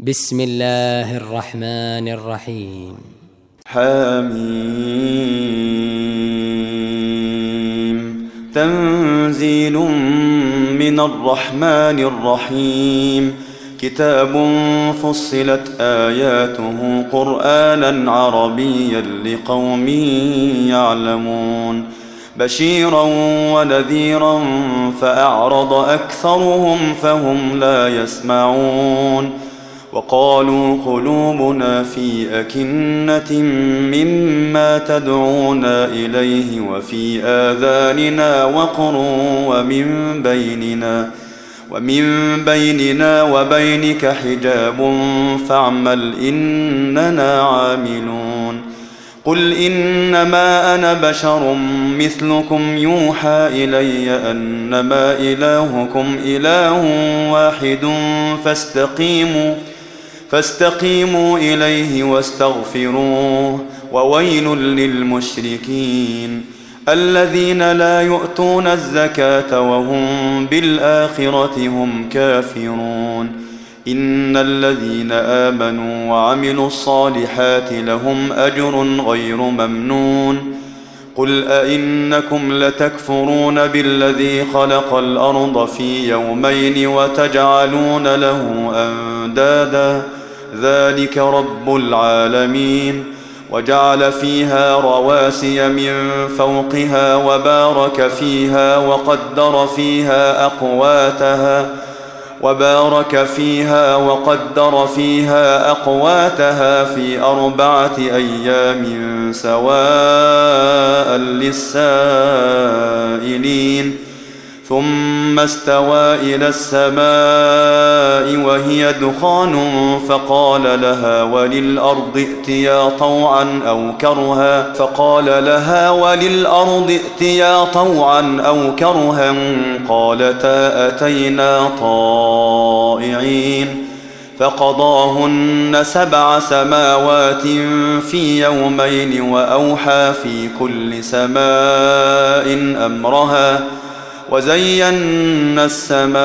بسم الله الرحمن الرحيم. حميم. تنزيل من الرحمن الرحيم. كتاب فصلت آياته قرآنا عربيا لقوم يعلمون بشيرا ونذيرا فأعرض أكثرهم فهم لا يسمعون وقالوا قلوبنا في أكنة مما تدعونا إليه وفي آذاننا وقر ومن بيننا وبينك حجاب فاعمل إننا عاملون قل إنما أنا بشر مثلكم يوحى إلي أنما إلهكم إله واحد فاستقيموا إليه واستغفروه وويل للمشركين الذين لا يؤتون الزكاة وهم بالآخرة هم كافرون إن الذين آمنوا وعملوا الصالحات لهم أجر غير ممنون قل أئنكم لتكفرون بالذي خلق الأرض في يومين وتجعلون له أندادا ذلك رب العالمين وجعل فيها رواسي من فوقها وبارك فيها وقدر فيها أقواتها في 4 أيام سواء للسائلين ثم استوى إلى السماء وهي دخان فقال لها وللأرض ائتيا طوعا أو كرها قالتا أتينا طائعين فقضاهن 7 سماوات في يومين وأوحى في كل سماء أمرها وزينا السماء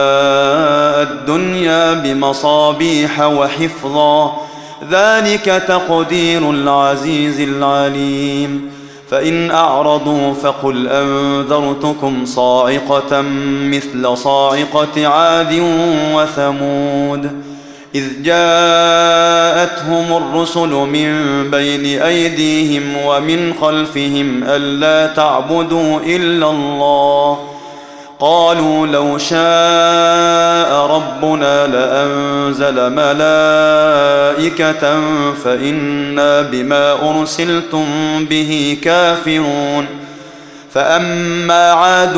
الدنيا بمصابيح وحفظا ذلك تقدير العزيز العليم فإن أعرضوا فقل أنذرتكم صاعقة مثل صاعقة عاد وثمود إذ جاءتهم الرسل من بين أيديهم ومن خلفهم ألا تعبدوا إلا الله قالوا لو شاء ربنا لأنزل ملائكة فإنا بما أرسلتم به كافرون فأما عاد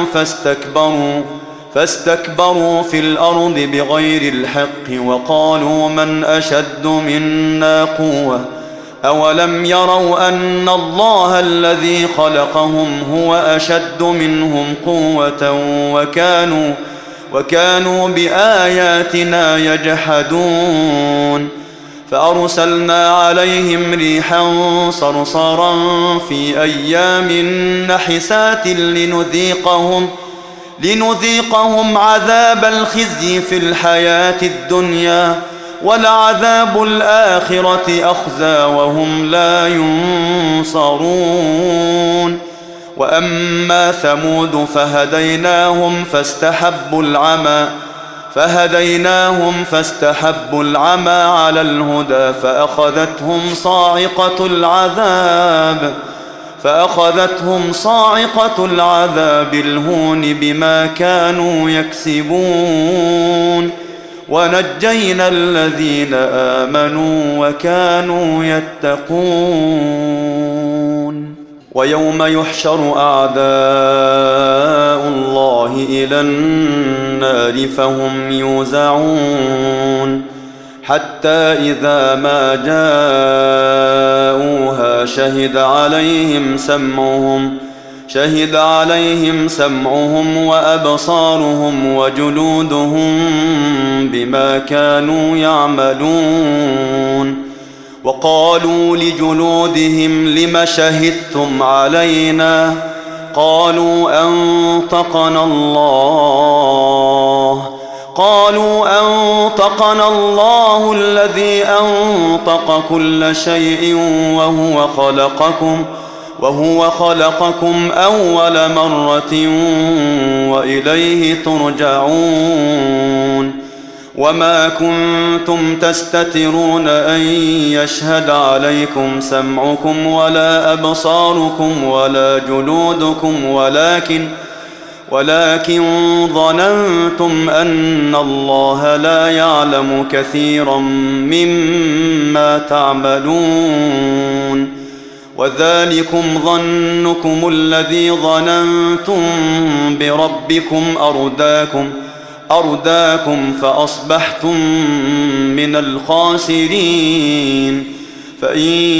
فاستكبروا في الأرض بغير الحق وقالوا من أشد منا قوة أولم يروا أن الله الذي خلقهم هو أشد منهم قوة وكانوا بآياتنا يجحدون فأرسلنا عليهم ريحا صرصرا في أيام نحسات لنذيقهم عذاب الخزي في الحياة الدنيا ولعذاب الآخرة أخزى وهم لا ينصرون وأما ثمود فهديناهم فاستحبوا العمى على الهدى فأخذتهم صاعقة العذاب الهون بما كانوا يكسبون ونجينا الذين آمنوا وكانوا يتقون ويوم يحشر أعداء الله إلى النار فهم يوزعون حتى إذا ما جاءوها شهد عليهم سمعهم وأبصارهم وجلودهم بما كانوا يعملون وقالوا لجلودهم لم شهدتم علينا قالوا أنطقنا الله قالوا أنطقنا الله الذي أنطق كل شيء وهو خلقكم أول مرة وإليه ترجعون وما كنتم تستترون أن يشهد عليكم سمعكم ولا أبصاركم ولا جلودكم ولكن ظننتم أن الله لا يعلم كثيرا مما تعملون وذلكم ظنكم الذي ظننتم بربكم أرداكم فأصبحتم من الخاسرين فإن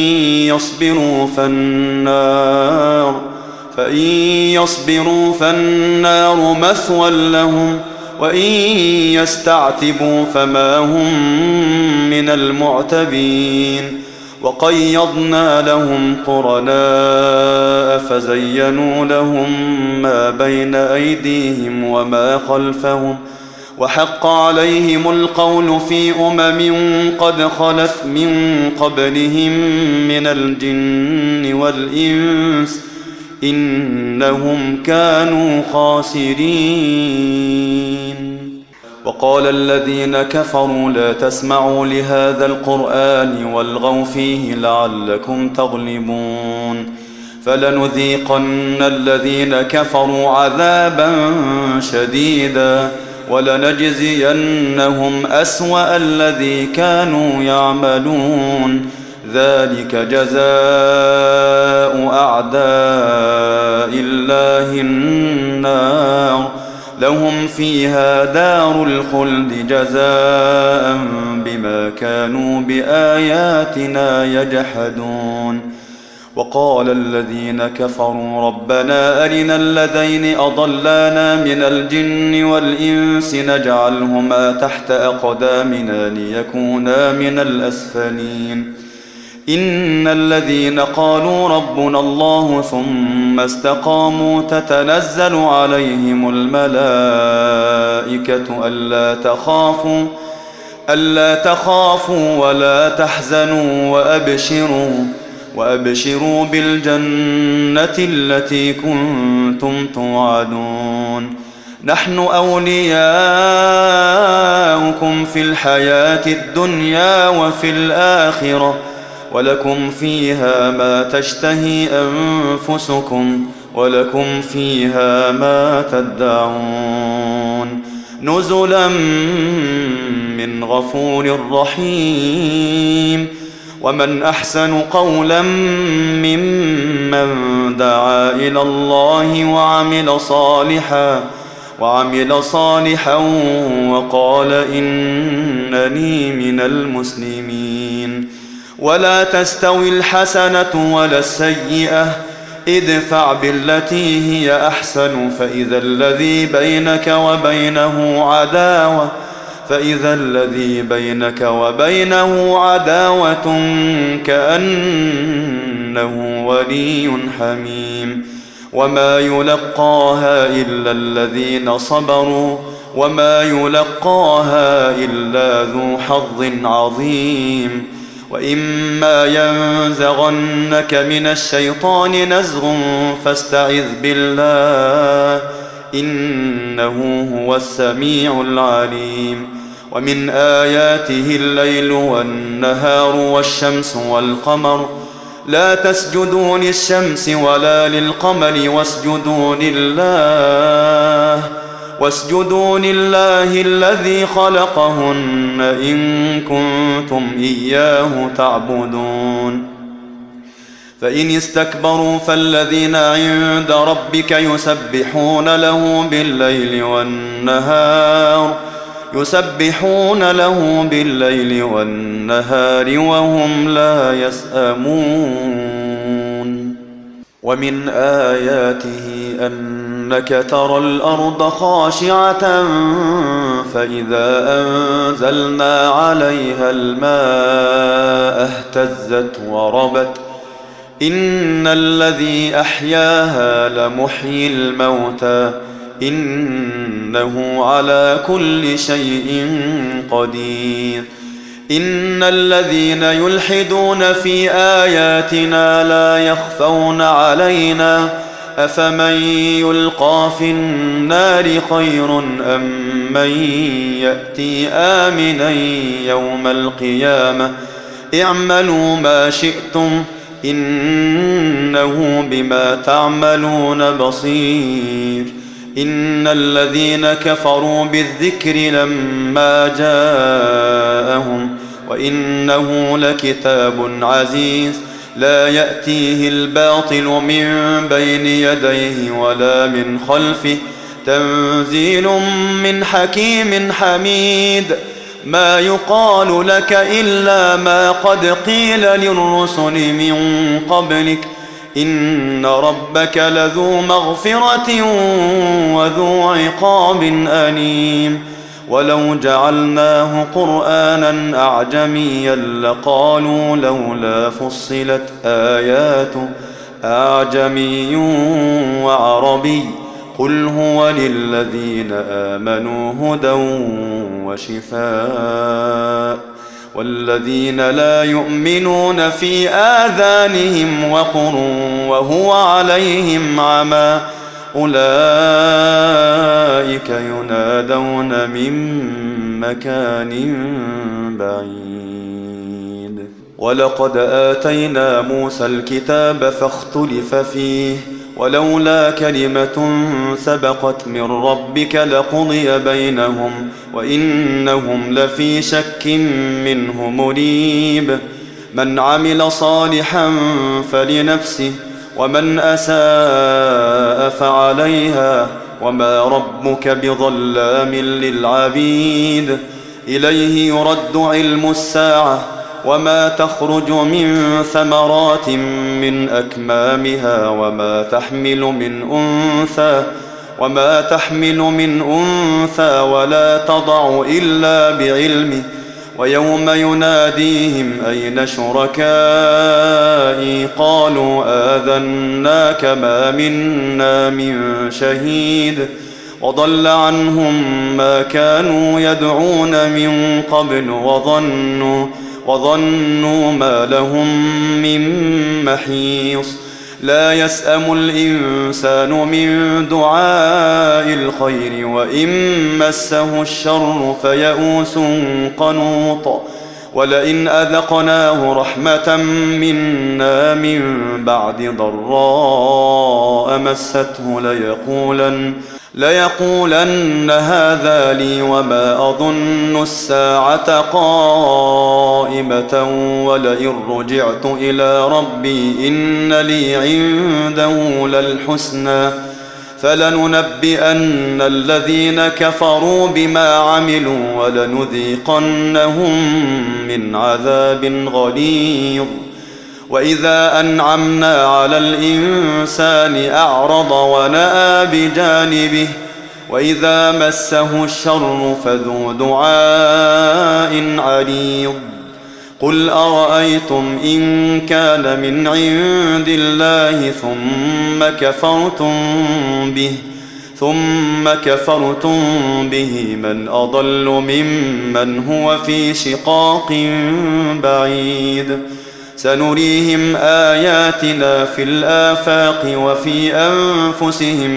يصبروا فالنار مثوى لهم وإن يستعتبوا فما هم من المعتبين وقيضنا لهم قرناء فزينوا لهم ما بين أيديهم وما خلفهم وحق عليهم القول في قد خلت من قبلهم من الجن والإنس إنهم كانوا خاسرين وقال الذين كفروا لا تسمعوا لهذا القرآن والغوا فيه لعلكم تغلبون فلنذيقن الذين كفروا عذابا شديدا ولنجزينهم أسوأ الذي كانوا يعملون ذلك جزاء أعداء الله النار لهم فيها دار الخلد جزاء بما كانوا بآياتنا يجحدون وقال الذين كفروا ربنا أرنا الذين أضلانا من الجن والإنس نجعلهما تحت أقدامنا ليكونا من الأسفلين إن الذين قالوا ربنا الله ثم استقاموا تتنزل عليهم الملائكة ألا تخافوا ولا تحزنوا وأبشروا بالجنة التي كنتم توعدون نحن أولياؤكم في الحياة الدنيا وفي الآخرة ولكم فيها ما تشتهي أنفسكم ولكم فيها ما تدعون نزلا من غفور رحيم ومن أحسن قولا ممن دعا إلى الله وعمل صالحا وقال إنني من المسلمين ولا تستوي الحسنة ولا السيئة ادفع بالتي هي أحسن فإذا الذي بينك وبينه عداوة كأنه ولي حميم وما يلقاها إلا الذين صبروا وما يلقاها إلا ذو حظ عظيم وإما ينزغنك من الشيطان نزغ فاستعذ بالله إنه هو السميع العليم ومن آياته الليل والنهار والشمس والقمر لا تسجدوا للشمس ولا للقمر واسجدوا لله الذي خلقهن إن كنتم إياه تعبدون فإن استكبروا فالذين عند ربك يسبحون له بالليل والنهار وهم لا يسأمون ومن آياته أنك ترى الأرض خاشعة فإذا أنزلنا عليها الماء اهتزت وربت إن الذي أحياها لمحيي الموتى إنه على كل شيء قدير. إن الذين يلحدون في آياتنا لا يخفون علينا أفمن يلقى في النار خير أم من يأتي آمنا يوم القيامة اعملوا ما شئتم إنه بما تعملون بصير. إن الذين كفروا بالذكر لما جاءهم وإنه لكتاب عزيز لا يأتيه الباطل من بين يديه ولا من خلفه تنزيل من حكيم حميد. ما يقال لك إلا ما قد قيل للرسل من قبلك إن ربك لذو مغفرة وذو عقاب أليم. ولو جعلناه قرآنا أعجميا لقالوا لولا فصلت آياته أعجمي وعربي قل هو للذين آمنوا هدى وشفاء والذين لا يؤمنون في آذانهم وقر وهو عليهم عمى أولئك ينادون من مكان بعيد. ولقد آتينا موسى الكتاب فاختلف فيه ولولا كلمة سبقت من ربك لقضي بينهم وإنهم لفي شك منه مريب. من عمل صالحا فلنفسه ومن أساء فعليها وما ربك بظلام للعبيد. إليه يرد علم الساعة وما تخرج من ثمرات من أكمامها وما تحمل من أنثى ولا تضع إلا بعلمه. ويوم يناديهم أين شركائي قالوا آذناك ما منا من شهيد وضل عنهم ما كانوا يدعون من قبل وظنوا ما لهم من محيص. لا يسأم الإنسان من دعاء الخير وإن مسه الشر فيئوس قنوط. ولئن أذقناه رحمة منا من بعد ضراء مسته ليقولن هذا لي وما أظن الساعة قائمة ولئن رجعت إلى ربي إن لي عنده للحسنى فلننبئن الذين كفروا بما عملوا ولنذيقنهم من عذاب غليظ. وإذا أنعمنا على الإنسان أعرض ونأى بجانبه وإذا مسه الشر فذو دعاء عريض. قل أرأيتم إن كان من عند الله ثم كفرتم به من أضل ممن هو في شقاق بعيد. سنريهم آياتنا في الآفاق وفي أنفسهم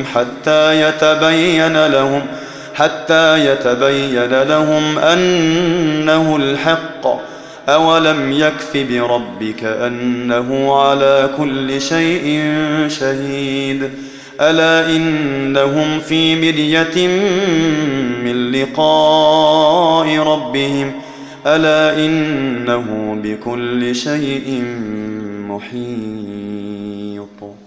حتى يتبين لهم أنه الحق. أولم يكف بربك أنه على كل شيء شهيد. ألا إنهم في مرية من لقاء ربهم ألا إنه بكل شيء محيط.